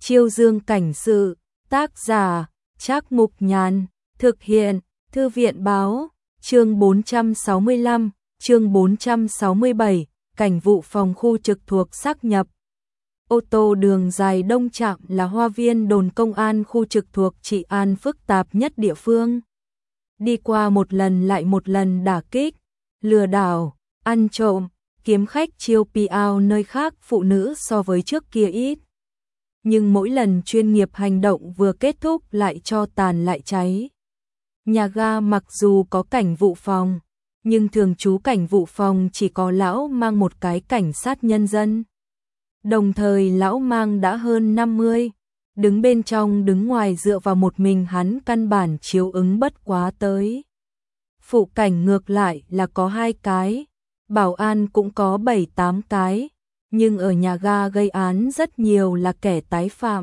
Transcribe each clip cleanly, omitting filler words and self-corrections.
Chiêu Dương cảnh sự, tác giả, Trác Mục Nhàn, thực hiện, Thư viện báo, chương 465, chương 467, cảnh vụ phòng khu trực thuộc xác nhập. Ô tô đường dài Đông Trạm là hoa viên đồn công an khu trực thuộc trị an phức tạp nhất địa phương. Đi qua một lần lại một lần đả kích, lừa đảo, ăn trộm, kiếm khách chiêu piao nơi khác phụ nữ so với trước kia ít. Nhưng mỗi lần chuyên nghiệp hành động vừa kết thúc lại cho tàn lại cháy. Nhà ga mặc dù có cảnh vụ phòng, nhưng thường trú cảnh vụ phòng chỉ có lão mang một cái cảnh sát nhân dân. Đồng thời lão mang đã hơn 50, đứng bên trong đứng ngoài dựa vào một mình hắn căn bản chiếu ứng bất quá tới. Phụ cảnh ngược lại là có 2 cái, bảo an cũng có 7-8 cái, nhưng ở nhà ga gây án rất nhiều là kẻ tái phạm.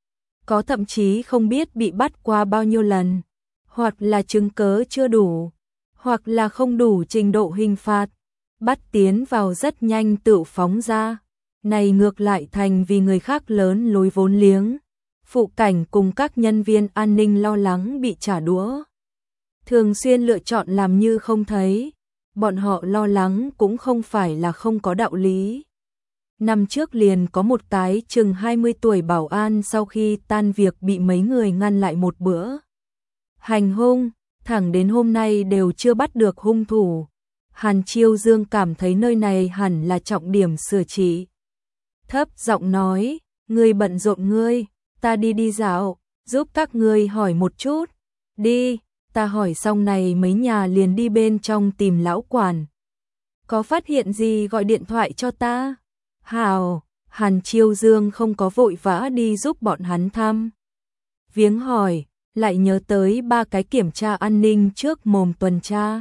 Có thậm chí không biết bị bắt qua bao nhiêu lần, hoặc là chứng cớ chưa đủ, hoặc là không đủ trình độ hình phạt, bắt tiến vào rất nhanh tự phóng ra. Này ngược lại thành vì người khác lớn lối vốn liếng, phụ cảnh cùng các nhân viên an ninh lo lắng bị trả đũa. Thường xuyên lựa chọn làm như không thấy, bọn họ lo lắng cũng không phải là không có đạo lý. Năm trước liền có một cái chừng 20 tuổi bảo an sau khi tan việc bị mấy người ngăn lại một bữa hành hung, thẳng đến hôm nay đều chưa bắt được hung thủ. Hàn Chiêu Dương cảm thấy nơi này hẳn là trọng điểm sửa trị. Thấp giọng nói, ngươi bận rộn ngươi, ta đi dạo, giúp các ngươi hỏi một chút. Đi, ta hỏi xong này mấy nhà liền đi bên trong tìm lão quản. Có phát hiện gì gọi điện thoại cho ta. Hào, Hàn Chiêu Dương không có vội vã đi giúp bọn hắn thăm viếng hỏi, lại nhớ tới 3 cái kiểm tra an ninh trước mồm tuần tra.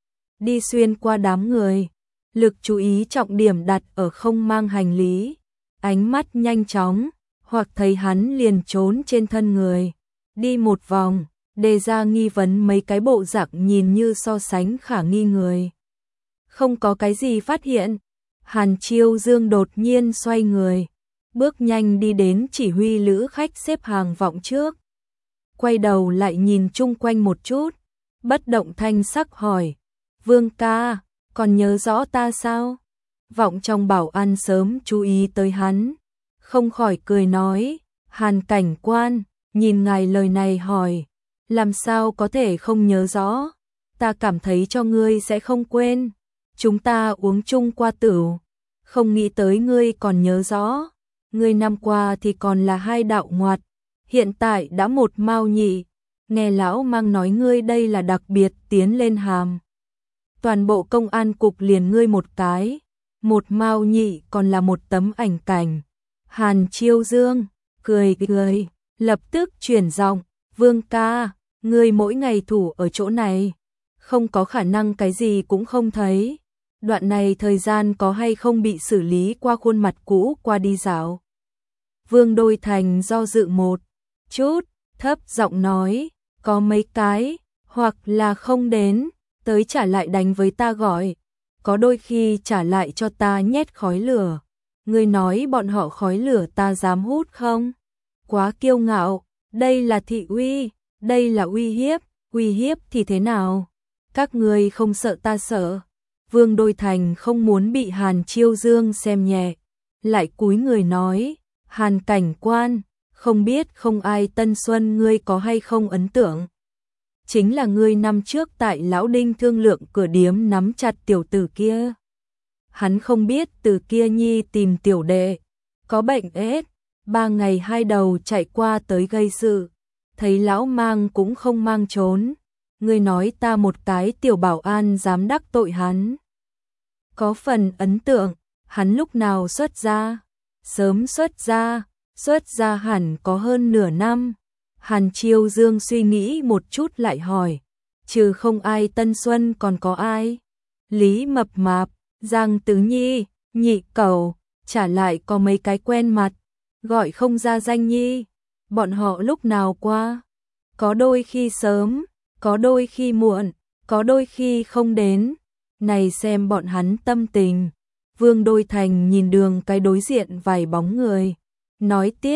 Đi xuyên qua đám người, lực chú ý trọng điểm đặt ở không mang hành lý. Ánh mắt nhanh chóng, hoặc thấy hắn liền trốn trên thân người. Đi một vòng, đề ra nghi vấn mấy cái bộ dạng nhìn như so sánh khả nghi người. Không có cái gì phát hiện. Hàn Chiêu Dương đột nhiên xoay người, bước nhanh đi đến chỉ huy lữ khách xếp hàng vọng trước. Quay đầu lại nhìn chung quanh một chút, bất động thanh sắc hỏi, Vương ca, còn nhớ rõ ta sao? Vọng trong bảo an sớm chú ý tới hắn, không khỏi cười nói, Hàn cảnh quan, nhìn ngài lời này hỏi, làm sao có thể không nhớ rõ? Ta cảm thấy cho ngươi sẽ không quên, chúng ta uống chung qua tửu, không nghĩ tới ngươi còn nhớ rõ, ngươi năm qua thì còn là 2 đạo ngoặt, hiện tại đã 1 mao nhị, nghe lão mang nói ngươi đây là đặc biệt tiến lên hàm. Toàn bộ công an cục liền ngươi một cái, 1 mao nhị còn là một tấm ảnh cảnh. Hàn Chiêu Dương cười, lập tức chuyển giọng, Vương ca, ngươi mỗi ngày thủ ở chỗ này, không có khả năng cái gì cũng không thấy. Đoạn này thời gian có hay không bị xử lý qua khuôn mặt cũ qua đi dạo. Vương Đôi Thành do dự một chút, thấp giọng nói, có mấy cái, hoặc là không đến, tới trả lại đánh với ta gọi, có đôi khi trả lại cho ta nhét khói lửa. Ngươi nói bọn họ khói lửa ta dám hút không? Quá kiêu ngạo, đây là thị uy, đây là uy hiếp thì thế nào? Các ngươi không sợ ta sợ. Vương Đôi Thành không muốn bị Hàn Chiêu Dương xem nhẹ, lại cúi người nói, Hàn cảnh quan, không biết không ai Tân Xuân ngươi có hay không ấn tượng. Chính là ngươi năm trước tại Lão Đinh thương lượng cửa điếm nắm chặt tiểu tử kia. Hắn không biết từ kia nhi tìm tiểu đệ, có bệnh ết, 3 ngày 2 đầu chạy qua tới gây sự, thấy lão mang cũng không mang trốn. Ngươi nói ta một cái tiểu bảo an dám đắc tội hắn. Có phần ấn tượng, hắn lúc nào xuất ra? Sớm xuất ra hẳn có hơn nửa năm. Hàn Chiêu Dương suy nghĩ một chút lại hỏi, trừ không ai Tân Xuân còn có ai? Lý Mập Mạp, Giang Tứ Nhi, Nhị Cẩu, trả lại có mấy cái quen mặt, gọi không ra danh nhi. Bọn họ lúc nào qua? Có đôi khi sớm, có đôi khi muộn, có đôi khi không đến. Này xem bọn hắn tâm tình. Vương Đôi Thành nhìn đường cái đối diện vài bóng người, nói tiếp,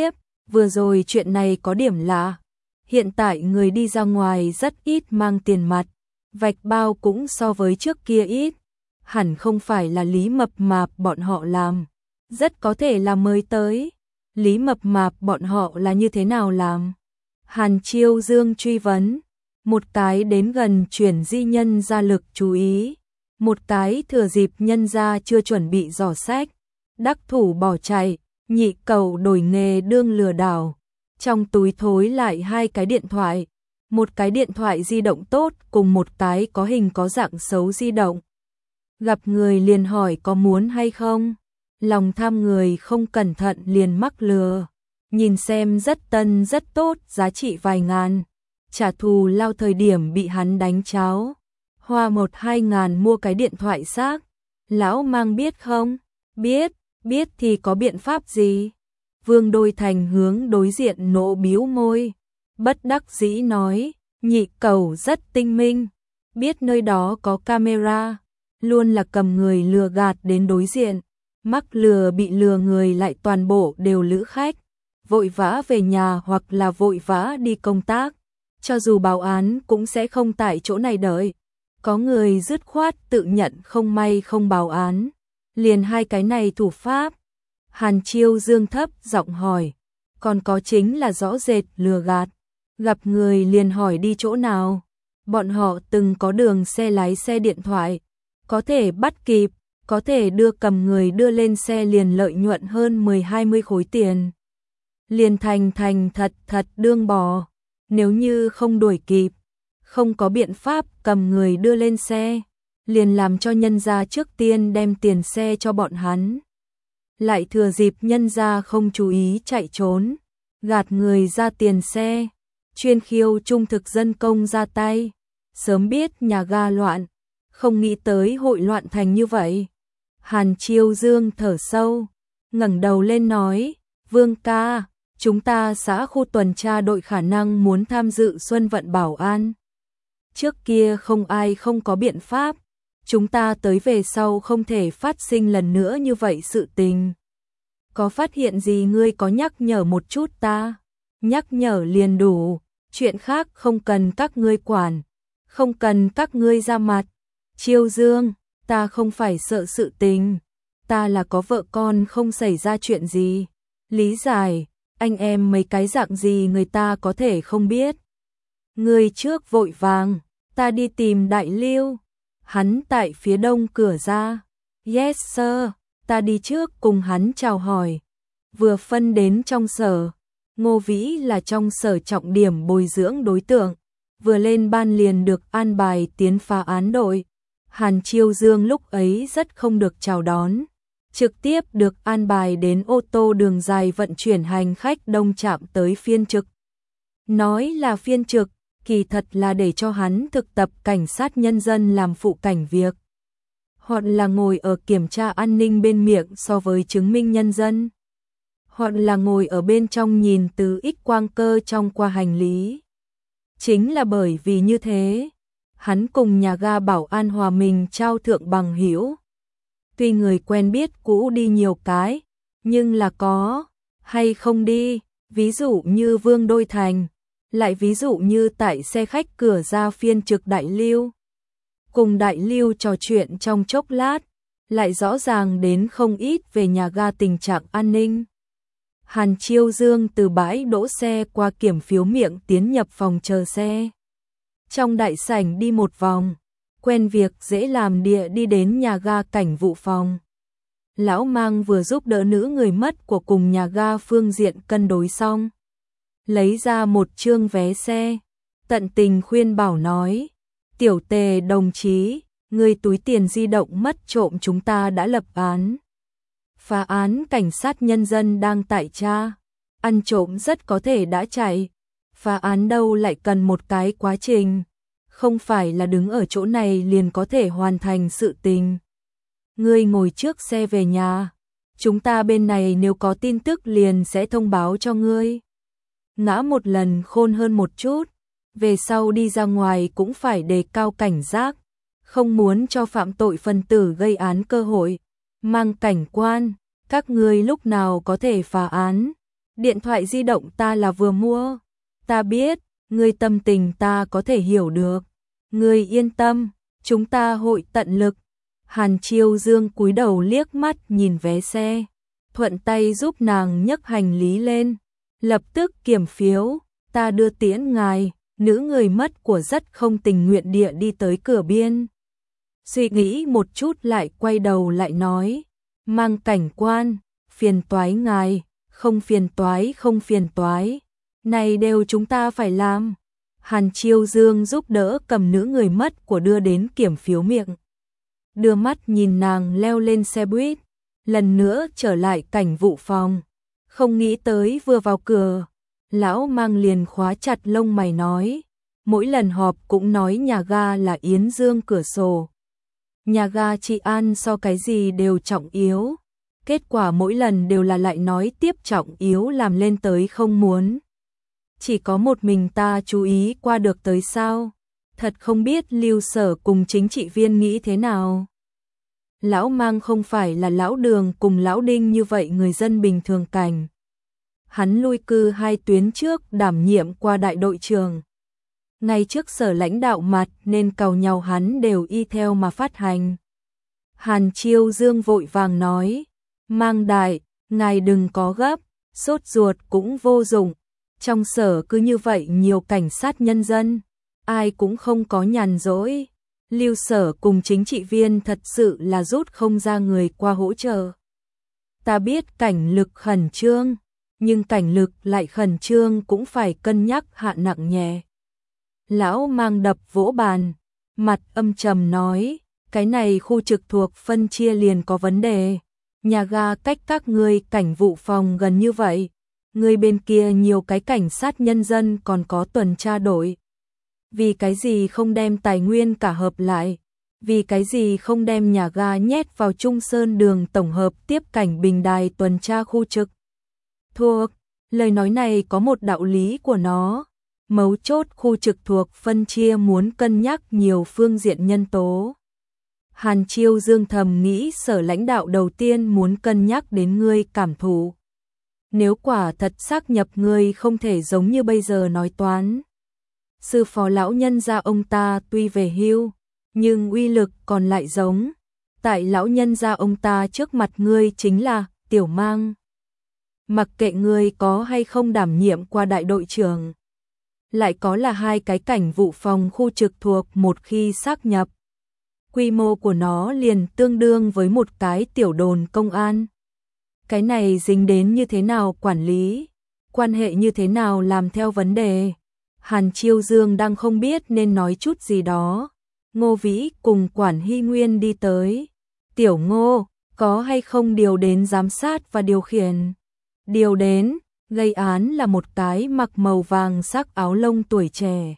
vừa rồi chuyện này có điểm lạ. Hiện tại người đi ra ngoài rất ít mang tiền mặt, vạch bao cũng so với trước kia ít. Hẳn không phải là Lý Mập Mạp bọn họ làm, rất có thể là mới tới. Lý Mập Mạp bọn họ là như thế nào làm? Hàn Chiêu Dương truy vấn. Một cái đến gần chuyển di nhân ra lực chú ý, một cái thừa dịp nhân ra chưa chuẩn bị giỏ sách, đắc thủ bỏ chạy, nhị cầu đổi nghề đương lừa đảo. Trong túi thối lại 2 cái điện thoại, một cái điện thoại di động tốt cùng một cái có hình có dạng xấu di động. Gặp người liền hỏi có muốn hay không, lòng tham người không cẩn thận liền mắc lừa. Nhìn xem rất tân rất tốt, giá trị vài ngàn. Trả thù lao thời điểm bị hắn đánh cháo. Hoa 1-2 ngàn mua cái điện thoại xác. Lão Mang biết không? Biết, biết thì có biện pháp gì? Vương Đôi Thành hướng đối diện nộ bĩu môi. Bất đắc dĩ nói, nhị cầu rất tinh minh. Biết nơi đó có camera. Luôn là cầm người lừa gạt đến đối diện. Mắc lừa bị lừa người lại toàn bộ đều lữ khách. Vội vã về nhà hoặc là vội vã đi công tác. Cho dù báo án cũng sẽ không tại chỗ này đợi. Có người dứt khoát tự nhận không may không báo án. Liền 2 cái này thủ pháp. Hàn Chiêu Dương thấp giọng hỏi. Còn có chính là rõ rệt lừa gạt. Gặp người liền hỏi đi chỗ nào. Bọn họ từng có đường xe lái xe điện thoại. Có thể bắt kịp, có thể đưa cầm người đưa lên xe liền lợi nhuận hơn 10-20 khối tiền. Liền thành thật đương bò. Nếu như không đuổi kịp, không có biện pháp cầm người đưa lên xe, liền làm cho nhân gia trước tiên đem tiền xe cho bọn hắn. Lại thừa dịp nhân gia không chú ý chạy trốn, gạt người ra tiền xe, chuyên khiêu trung thực dân công ra tay. Sớm biết nhà ga loạn, không nghĩ tới hội loạn thành như vậy. Hàn Chiêu Dương thở sâu, ngẩng đầu lên nói, Vương ca, chúng ta xã khu tuần tra đội khả năng muốn tham dự xuân vận bảo an. Trước kia không ai không có biện pháp, chúng ta tới về sau không thể phát sinh lần nữa như vậy sự tình. Có phát hiện gì ngươi có nhắc nhở một chút ta, nhắc nhở liền đủ, chuyện khác không cần các ngươi quản, không cần các ngươi ra mặt. Chiêu Dương, ta không phải sợ sự tình, ta là có vợ con không xảy ra chuyện gì. Lý giải, anh em mấy cái dạng gì người ta có thể không biết. Người trước vội vàng, ta đi tìm Đại Lưu. Hắn tại phía đông cửa ra. Yes sir, ta đi trước cùng hắn chào hỏi. Vừa phân đến trong sở, Ngô Vĩ là trong sở trọng điểm bồi dưỡng đối tượng. Vừa lên ban liền được an bài tiến phá án đội. Hàn Chiêu Dương lúc ấy rất không được chào đón. Trực tiếp được an bài đến ô tô đường dài vận chuyển hành khách đông trạm tới phiên trực. Nói là phiên trực, kỳ thật là để cho hắn thực tập cảnh sát nhân dân làm phụ cảnh việc. Hoặc là ngồi ở kiểm tra an ninh bên miệng so với chứng minh nhân dân. Hoặc là ngồi ở bên trong nhìn từ X quang cơ trong qua hành lý. Chính là bởi vì như thế, hắn cùng nhà ga bảo an hòa mình trao thượng bằng hữu. Tuy người quen biết cũ đi nhiều cái, nhưng là có hay không đi, ví dụ như Vương Đôi Thành, lại ví dụ như tại xe khách cửa ra phiên trực Đại Lưu. Cùng Đại Lưu trò chuyện trong chốc lát, lại rõ ràng đến không ít về nhà ga tình trạng an ninh. Hàn Chiêu Dương từ bãi đỗ xe qua kiểm phiếu miệng tiến nhập phòng chờ xe. Trong đại sảnh đi một vòng, quen việc dễ làm địa đi đến nhà ga cảnh vụ phòng. Lão Mang vừa giúp đỡ nữ người mất của cùng nhà ga phương diện cân đối xong. Lấy ra một chương vé xe, tận tình khuyên bảo nói, Tiểu Tề đồng chí, người túi tiền di động mất trộm chúng ta đã lập án. Phá án cảnh sát nhân dân đang tại tra, ăn trộm rất có thể đã chạy, phá án đâu lại cần một cái quá trình, không phải là đứng ở chỗ này liền có thể hoàn thành sự tình. Ngươi ngồi trước xe về nhà, chúng ta bên này nếu có tin tức liền sẽ thông báo cho ngươi. Ngã một lần khôn hơn một chút, về sau đi ra ngoài cũng phải đề cao cảnh giác, không muốn cho phạm tội phân tử gây án cơ hội. Mang cảnh quan, các ngươi lúc nào có thể phá án, Điện thoại di động ta là vừa mua. Ta biết, ngươi tâm tình ta có thể hiểu được. Ngươi yên tâm, chúng ta hội tận lực. Hàn Chiêu Dương cúi đầu liếc mắt nhìn vé xe, thuận tay giúp nàng nhấc hành lý lên. Lập tức kiểm phiếu, ta đưa tiễn ngài. Nữ người mất của rất không tình nguyện địa đi tới cửa biên. Suy nghĩ một chút lại quay đầu lại nói, Mang cảnh quan, phiền toái ngài, không phiền toái, này đều chúng ta phải làm. Hàn Chiêu Dương giúp đỡ cầm nữ người mất của đưa đến kiểm phiếu miệng. Đưa mắt nhìn nàng leo lên xe buýt, lần nữa trở lại cảnh vụ phòng. Không nghĩ tới vừa vào cửa, lão Mang liền khóa chặt lông mày nói, mỗi lần họp cũng nói nhà ga là Yến Dương cửa sổ. Nhà ga trị an so cái gì đều trọng yếu. Kết quả mỗi lần đều là lại nói tiếp trọng yếu làm lên tới không muốn. Chỉ có một mình ta chú ý qua được tới sao? Thật không biết Lưu Sở cùng chính trị viên nghĩ thế nào. Lão Mang không phải là lão Đường cùng lão Đinh như vậy người dân bình thường cảnh. Hắn lui cư 2 tuyến trước đảm nhiệm qua đại đội trưởng. Ngay trước sở lãnh đạo mặt nên càu nhau hắn đều y theo mà phát hành. Hàn Chiêu Dương vội vàng nói, Mang đại, ngài đừng có gấp, sốt ruột cũng vô dụng. Trong sở cứ như vậy nhiều cảnh sát nhân dân, ai cũng không có nhàn rỗi. Lưu Sở cùng chính trị viên thật sự là rút không ra người qua hỗ trợ. Ta biết cảnh lực khẩn trương, nhưng cảnh lực lại khẩn trương cũng phải cân nhắc hạ nặng nhẹ. Lão Mang đập vỗ bàn, mặt âm trầm nói, cái này khu trực thuộc phân chia liền có vấn đề. Nhà ga cách các ngươi cảnh vụ phòng gần như vậy, người bên kia nhiều cái cảnh sát nhân dân còn có tuần tra đội. Vì cái gì không đem tài nguyên cả hợp lại? Vì cái gì không đem nhà ga nhét vào Trung Sơn đường tổng hợp tiếp cảnh bình đài tuần tra khu trực? Thuộc, lời nói này có một đạo lý của nó. Mấu chốt khu trực thuộc phân chia muốn cân nhắc nhiều phương diện nhân tố. Hàn Chiêu Dương thầm nghĩ sở lãnh đạo đầu tiên muốn cân nhắc đến ngươi cảm thụ. Nếu quả thật xác nhập ngươi không thể giống như bây giờ nói toán. Sư phó lão nhân gia ông ta tuy về hưu, nhưng uy lực còn lại giống. Tại lão nhân gia ông ta trước mặt ngươi chính là Tiểu Mang. Mặc kệ ngươi có hay không đảm nhiệm qua đại đội trưởng, lại có là 2 cái cảnh vụ phòng khu trực thuộc một khi xác nhập. Quy mô của nó liền tương đương với một cái tiểu đồn công an. Cái này dính đến như thế nào quản lý, quan hệ như thế nào làm theo vấn đề. Hàn Chiêu Dương đang không biết nên nói chút gì đó. Ngô Vĩ cùng Quản Hy Nguyên đi tới. Tiểu Ngô, có hay không điều đến giám sát và điều khiển? Điều đến, gây án là một cái mặc màu vàng sắc áo lông tuổi trẻ.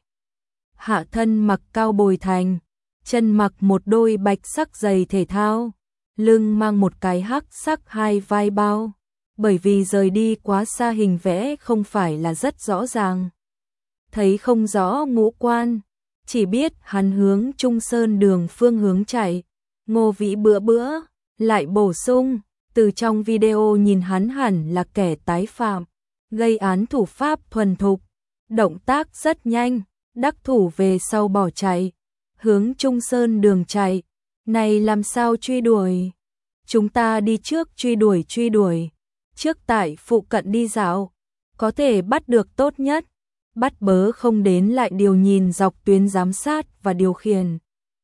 Hạ thân mặc cao bồi thành, chân mặc một đôi bạch sắc giày thể thao, lưng mang một cái hắc sắc 2 vai bao. Bởi vì rời đi quá xa hình vẽ không phải là rất rõ ràng. Thấy không rõ ngũ quan, chỉ biết hắn hướng Trung Sơn đường phương hướng chạy. Ngô Vĩ bữa lại bổ sung, từ trong video nhìn hắn hẳn là kẻ tái phạm, gây án thủ pháp thuần thục, động tác rất nhanh, đắc thủ về sau bỏ chạy, hướng Trung Sơn đường chạy. Này làm sao truy đuổi? Chúng ta đi trước truy đuổi, trước tại phụ cận đi dạo, có thể bắt được tốt nhất. Bắt bớ không đến lại điều nhìn dọc tuyến giám sát và điều khiển.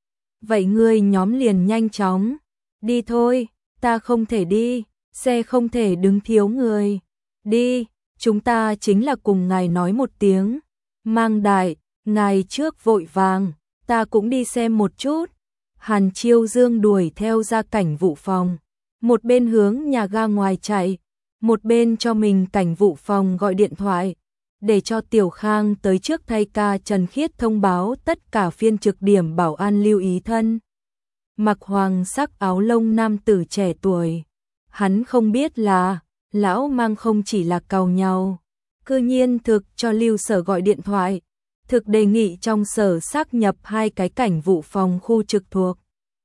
Vậy ngươi nhóm liền nhanh chóng. Đi thôi, ta không thể đi, xe không thể đứng thiếu người. Đi, chúng ta chính là cùng ngài nói một tiếng. Mang đại, ngài trước vội vàng, ta cũng đi xem một chút. Hàn Chiêu Dương đuổi theo ra cảnh vụ phòng. Một bên hướng nhà ga ngoài chạy, một bên cho mình cảnh vụ phòng gọi điện thoại. Để cho Tiểu Khang tới trước thay ca Trần Khiết thông báo tất cả phiên trực điểm bảo an lưu ý thân. Mặc hoàng sắc áo lông nam tử trẻ tuổi. Hắn không biết là, lão Mang không chỉ là càu nhau. Cư nhiên thực cho Lưu Sở gọi điện thoại. Thực đề nghị trong sở xác nhập 2 cái cảnh vụ phòng khu trực thuộc.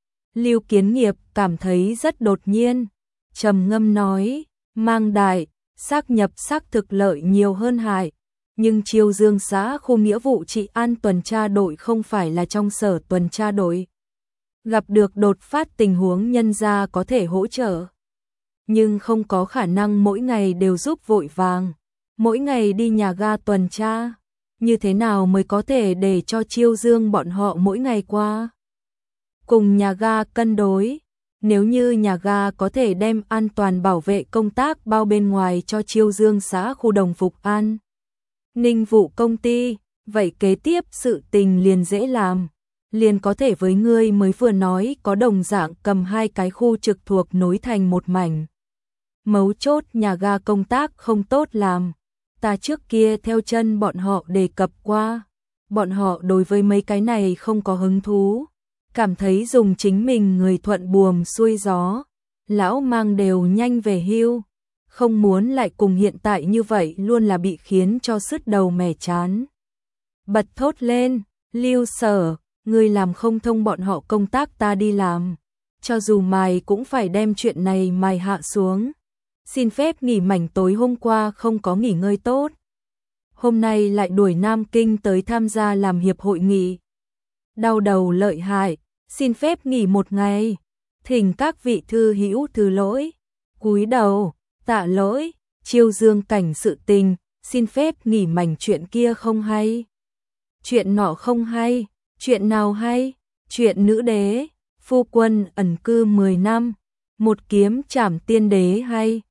Lưu Kiến Nghiệp cảm thấy rất đột nhiên. Trầm ngâm nói, Mang đại, xác nhập xác thực lợi nhiều hơn hại. Nhưng Chiêu Dương xã khu nghĩa vụ trị an tuần tra đội không phải là trong sở tuần tra đội. Gặp được đột phát tình huống nhân gia có thể hỗ trợ. Nhưng không có khả năng mỗi ngày đều giúp vội vàng. Mỗi ngày đi nhà ga tuần tra. Như thế nào mới có thể để cho Chiêu Dương bọn họ mỗi ngày qua? Cùng nhà ga cân đối. Nếu như nhà ga có thể đem an toàn bảo vệ công tác bao bên ngoài cho Chiêu Dương xã khu đồng phục an ninh vụ công ty, vậy kế tiếp sự tình liền dễ làm. Liền có thể với ngươi mới vừa nói có đồng dạng cầm hai cái khu trực thuộc nối thành một mảnh. Mấu chốt nhà ga công tác không tốt làm. Ta trước kia theo chân bọn họ đề cập qua. Bọn họ đối với mấy cái này không có hứng thú. Cảm thấy dùng chính mình người thuận buồm xuôi gió. Lão mang đều nhanh về hưu. Không muốn lại cùng hiện tại như vậy luôn là bị khiến cho sứt đầu mẻ chán. Bật thốt lên, Lưu Sở, ngươi làm không thông bọn họ công tác ta đi làm. Cho dù mày cũng phải đem chuyện này mày hạ xuống. Xin phép nghỉ mảnh tối hôm qua không có nghỉ ngơi tốt. Hôm nay lại đuổi Nam Kinh tới tham gia làm hiệp hội nghị. Đau đầu lợi hại, xin phép nghỉ một ngày. Thỉnh các vị thư hữu thứ lỗi. Cúi đầu, tạ lỗi, Chiêu Dương cảnh sự tình, xin phép nghỉ mảnh chuyện kia không hay. Chuyện nọ không hay, chuyện nào hay? Chuyện nữ đế, phu quân ẩn cư 10 năm, một kiếm trảm tiên đế hay.